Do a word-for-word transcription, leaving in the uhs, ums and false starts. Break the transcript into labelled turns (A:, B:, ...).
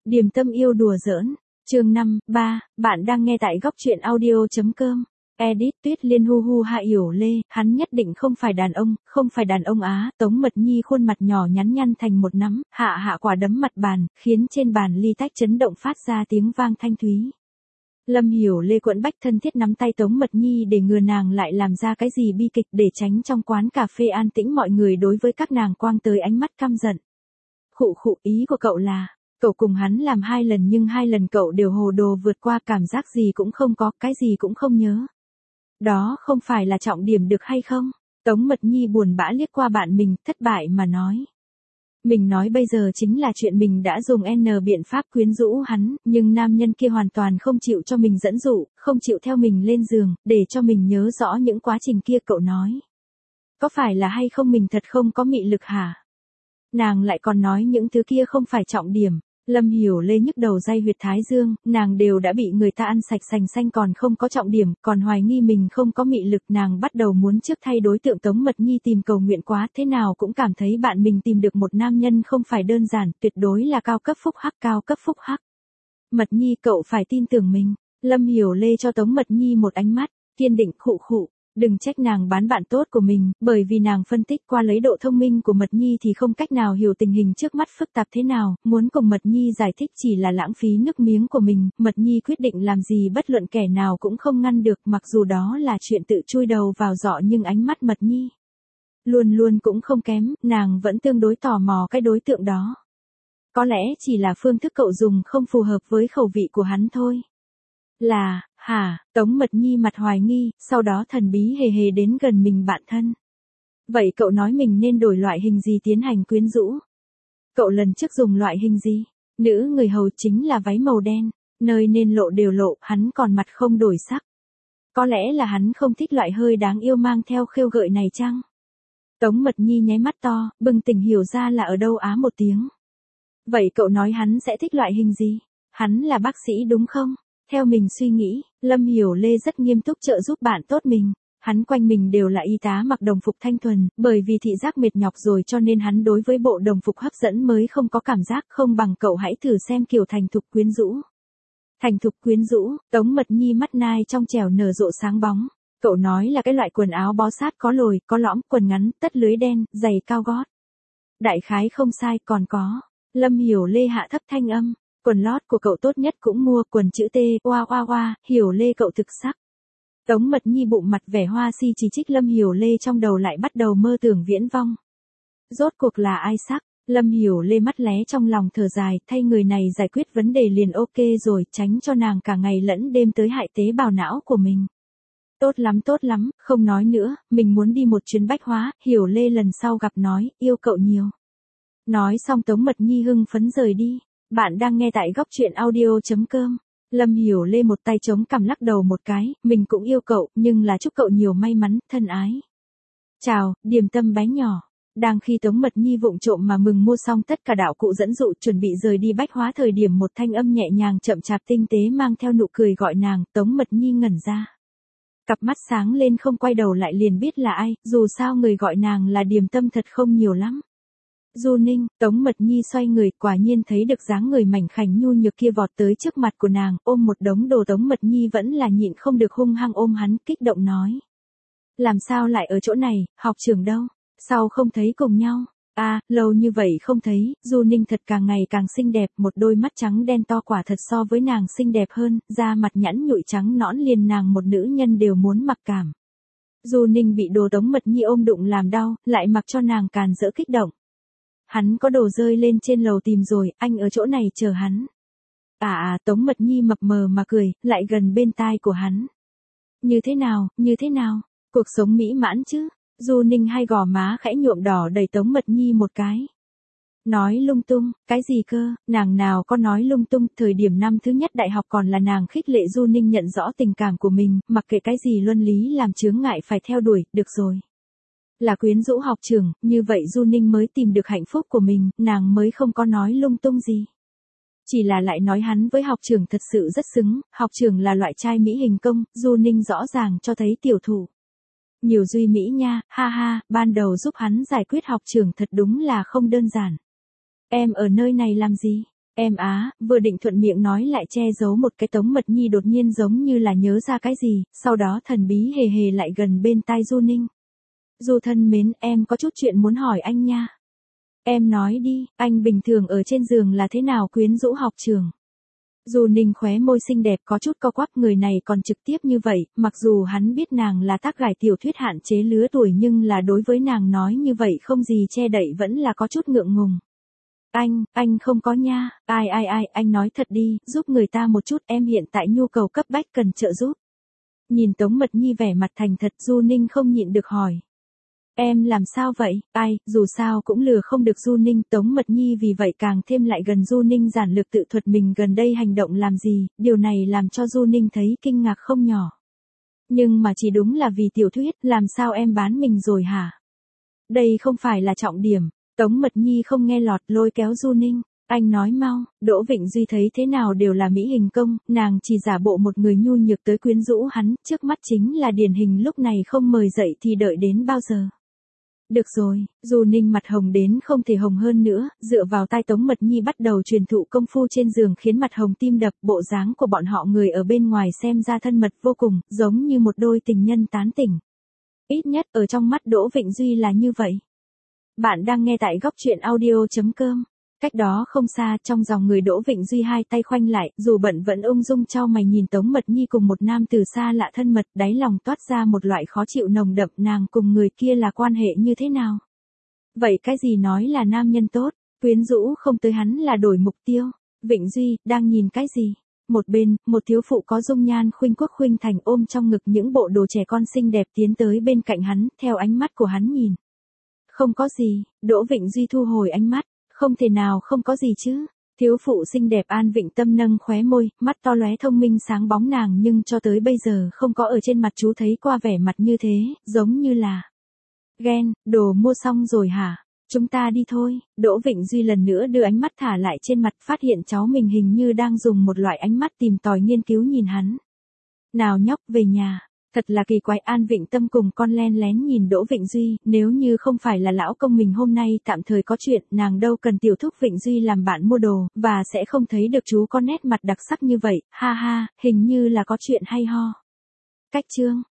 A: Điềm tâm yêu đùa giỡn. Chương năm, ba, bạn đang nghe tại góc truyện audio.com. Edit Tuyết Liên hu hu hạ Yểu Lê, hắn nhất định không phải đàn ông, không phải đàn ông á. Tống Mật Nhi khuôn mặt nhỏ nhắn nhăn thành một nắm, hạ hạ quả đấm mặt bàn, khiến trên bàn ly tách chấn động phát ra tiếng vang thanh thúy. Lâm Hiểu Lê quẫn bách thân thiết nắm tay Tống Mật Nhi để ngừa nàng lại làm ra cái gì bi kịch, để tránh trong quán cà phê an tĩnh mọi người đối với các nàng quang tới ánh mắt căm giận. Khụ khụ, ý của cậu là, cậu cùng hắn làm hai lần nhưng hai lần cậu đều hồ đồ vượt qua, cảm giác gì cũng không có, cái gì cũng không nhớ. Đó không phải là trọng điểm được hay không? Tống Mật Nhi buồn bã liếc qua bạn mình, thất bại mà nói. Mình nói bây giờ chính là chuyện mình đã dùng N biện pháp quyến rũ hắn, nhưng nam nhân kia hoàn toàn không chịu cho mình dẫn dụ, không chịu theo mình lên giường, để cho mình nhớ rõ những quá trình kia. Cậu nói, có phải là hay không mình thật không có mị lực hả? Nàng lại còn nói những thứ kia không phải trọng điểm. Lâm Hiểu Lê nhức đầu day huyệt thái dương, nàng đều đã bị người ta ăn sạch sành xanh còn không có trọng điểm, còn hoài nghi mình không có mị lực. Nàng bắt đầu muốn trước thay đối tượng Tống Mật Nhi tìm cầu nguyện quá, thế nào cũng cảm thấy bạn mình tìm được một nam nhân không phải đơn giản, tuyệt đối là cao cấp phúc hắc, cao cấp phúc hắc. Mật Nhi, cậu phải tin tưởng mình. Lâm Hiểu Lê cho Tống Mật Nhi một ánh mắt kiên định. Khụ khụ, đừng trách nàng bán bạn tốt của mình, bởi vì nàng phân tích qua lấy độ thông minh của Mật Nhi thì không cách nào hiểu tình hình trước mắt phức tạp thế nào, muốn cùng Mật Nhi giải thích chỉ là lãng phí nước miếng của mình. Mật Nhi quyết định làm gì bất luận kẻ nào cũng không ngăn được, mặc dù đó là chuyện tự chui đầu vào giọ, nhưng ánh mắt Mật Nhi luôn luôn cũng không kém, nàng vẫn tương đối tò mò cái đối tượng đó. Có lẽ chỉ là phương thức cậu dùng không phù hợp với khẩu vị của hắn thôi. Là, hả? Tống Mật Nhi mặt hoài nghi, sau đó thần bí hề hề đến gần mình bạn thân. Vậy cậu nói mình nên đổi loại hình gì tiến hành quyến rũ? Cậu lần trước dùng loại hình gì? Nữ người hầu chính là váy màu đen, nơi nên lộ đều lộ, hắn còn mặt không đổi sắc. Có lẽ là hắn không thích loại hơi đáng yêu mang theo khêu gợi này chăng? Tống Mật Nhi nháy mắt to, bừng tỉnh hiểu ra là ở đâu á một tiếng. Vậy cậu nói hắn sẽ thích loại hình gì? Hắn là bác sĩ đúng không? Theo mình suy nghĩ, Lâm Hiểu Lê rất nghiêm túc trợ giúp bạn tốt mình. Hắn quanh mình đều là y tá mặc đồng phục thanh thuần, bởi vì thị giác mệt nhọc rồi cho nên hắn đối với bộ đồng phục hấp dẫn mới không có cảm giác. Không bằng cậu hãy thử xem kiểu thành thục quyến rũ. Thành thục quyến rũ, Tống Mật Nhi mắt nai trong trẻo nở rộ sáng bóng. Cậu nói là cái loại quần áo bó sát có lồi, có lõm, quần ngắn, tất lưới đen, giày cao gót. Đại khái không sai, còn có. Lâm Hiểu Lê hạ thấp thanh âm. Quần lót của cậu tốt nhất cũng mua, quần chữ T, oa oa oa, Hiểu Lê cậu thực sắc. Tống Mật Nhi bụng mặt vẻ hoa si chỉ trích Lâm Hiểu Lê, trong đầu lại bắt đầu mơ tưởng viễn vong. Rốt cuộc là ai sắc? Lâm Hiểu Lê mắt lé trong lòng thở dài, thay người này giải quyết vấn đề liền ok rồi, tránh cho nàng cả ngày lẫn đêm tới hại tế bào não của mình. Tốt lắm tốt lắm, không nói nữa, mình muốn đi một chuyến bách hóa. Hiểu Lê lần sau gặp nói, yêu cậu nhiều. Nói xong Tống Mật Nhi hưng phấn rời đi. Bạn đang nghe tại góc truyện audio.com. Lâm Hiểu Lê một tay chống cằm lắc đầu một cái, mình cũng yêu cậu, nhưng là chúc cậu nhiều may mắn, thân ái. Chào, điềm tâm bé nhỏ. Đang khi Tống Mật Nhi vụng trộm mà mừng mua xong tất cả đạo cụ dẫn dụ chuẩn bị rời đi bách hóa, thời điểm một thanh âm nhẹ nhàng chậm chạp tinh tế mang theo nụ cười gọi nàng. Tống Mật Nhi ngẩn ra. Cặp mắt sáng lên, không quay đầu lại liền biết là ai, dù sao người gọi nàng là điềm tâm thật không nhiều lắm. Du Ninh. Tống Mật Nhi xoay người, quả nhiên thấy được dáng người mảnh khảnh nhu nhược kia vọt tới trước mặt của nàng, ôm một đống đồ. Tống Mật Nhi vẫn là nhịn không được hung hăng ôm hắn, kích động nói. Làm sao lại ở chỗ này, học trưởng đâu? Sao không thấy cùng nhau? À, lâu như vậy không thấy. Du Ninh thật càng ngày càng xinh đẹp, một đôi mắt trắng đen to quả thật so với nàng xinh đẹp hơn, da mặt nhẵn nhụi trắng nõn liền nàng một nữ nhân đều muốn mặc cảm. Du Ninh bị đồ Tống Mật Nhi ôm đụng làm đau, lại mặc cho nàng càn rỡ kích động. Hắn có đồ rơi lên trên lầu tìm rồi, anh ở chỗ này chờ hắn. À à, Tống Mật Nhi mập mờ mà cười, lại gần bên tai của hắn. Như thế nào, như thế nào, cuộc sống mỹ mãn chứ? Du Ninh hai gò má khẽ nhuộm đỏ đẩy Tống Mật Nhi một cái. Nói lung tung, cái gì cơ, nàng nào có nói lung tung, thời điểm năm thứ nhất đại học còn là nàng khích lệ Du Ninh nhận rõ tình cảm của mình, mặc kệ cái gì luân lý làm chướng ngại phải theo đuổi, được rồi. Là quyến rũ học trưởng, như vậy Du Ninh mới tìm được hạnh phúc của mình, nàng mới không có nói lung tung gì. Chỉ là lại nói hắn với học trưởng thật sự rất xứng, học trưởng là loại trai mỹ hình công, Du Ninh rõ ràng cho thấy tiểu thủ. Nhiều duy mỹ nha, ha ha, ban đầu giúp hắn giải quyết học trưởng thật đúng là không đơn giản. Em ở nơi này làm gì? Em á, vừa định thuận miệng nói lại che giấu một cái Tống Mật Nhi đột nhiên giống như là nhớ ra cái gì, sau đó thần bí hề hề lại gần bên tai Du Ninh. Du thân mến, em có chút chuyện muốn hỏi anh nha. Em nói đi, anh bình thường ở trên giường là thế nào quyến rũ học trường. Du Ninh khóe môi xinh đẹp có chút co quắp, người này còn trực tiếp như vậy, mặc dù hắn biết nàng là tác gải tiểu thuyết hạn chế lứa tuổi nhưng là đối với nàng nói như vậy không gì che đậy vẫn là có chút ngượng ngùng. Anh, anh không có nha, ai ai ai, anh nói thật đi, giúp người ta một chút, em hiện tại nhu cầu cấp bách cần trợ giúp. Nhìn Tống Mật Nhi vẻ mặt thành thật, Du Ninh không nhịn được hỏi. Em làm sao vậy, ai, dù sao cũng lừa không được Du Ninh, Tống Mật Nhi vì vậy càng thêm lại gần Du Ninh, giản lược tự thuật mình gần đây hành động làm gì, điều này làm cho Du Ninh thấy kinh ngạc không nhỏ. Nhưng mà chỉ đúng là vì tiểu thuyết, làm sao em bán mình rồi hả? Đây không phải là trọng điểm, Tống Mật Nhi không nghe lọt, lôi kéo Du Ninh. Anh nói mau, Đỗ Vịnh Duy thấy thế nào đều là mỹ hình công, nàng chỉ giả bộ một người nhu nhược tới quyến rũ hắn, trước mắt chính là điển hình lúc này không mời dậy thì đợi đến bao giờ. Được rồi, Du Ninh mặt hồng đến không thể hồng hơn nữa, dựa vào tai Tống Mật Nhi bắt đầu truyền thụ công phu trên giường khiến mặt hồng tim đập, bộ dáng của bọn họ người ở bên ngoài xem ra thân mật vô cùng, giống như một đôi tình nhân tán tỉnh. Ít nhất ở trong mắt Đỗ Vịnh Duy là như vậy. Bạn đang nghe tại góc truyện audio chấm com. Cách đó không xa, trong dòng người Đỗ Vịnh Duy hai tay khoanh lại, dù bận vẫn ung dung chau mày nhìn Tống Mật Nhi cùng một nam từ xa lạ thân mật, đáy lòng toát ra một loại khó chịu nồng đậm, nàng cùng người kia là quan hệ như thế nào? Vậy cái gì nói là nam nhân tốt, quyến rũ không tới hắn là đổi mục tiêu. Vịnh Duy, đang nhìn cái gì? Một bên, một thiếu phụ có dung nhan khuynh quốc khuynh thành ôm trong ngực những bộ đồ trẻ con xinh đẹp tiến tới bên cạnh hắn, theo ánh mắt của hắn nhìn. Không có gì, Đỗ Vịnh Duy thu hồi ánh mắt. Không thể nào không có gì chứ. Thiếu phụ xinh đẹp An Vịnh Tâm nâng khóe môi, mắt to lóe thông minh sáng bóng, nàng nhưng cho tới bây giờ không có ở trên mặt chú thấy qua vẻ mặt như thế, giống như là ghen, đồ mua xong rồi hả? Chúng ta đi thôi. Đỗ Vịnh Duy lần nữa đưa ánh mắt thả lại trên mặt, phát hiện cháu mình hình như đang dùng một loại ánh mắt tìm tòi nghiên cứu nhìn hắn. Nào nhóc, về nhà. Thật là kỳ quái, An Vịnh Tâm cùng con len lén nhìn Đỗ Vịnh Duy, nếu như không phải là lão công mình hôm nay tạm thời có chuyện, nàng đâu cần tiểu thúc Vịnh Duy làm bạn mua đồ, và sẽ không thấy được chú có nét mặt đặc sắc như vậy, ha ha, hình như là có chuyện hay ho. Cách chương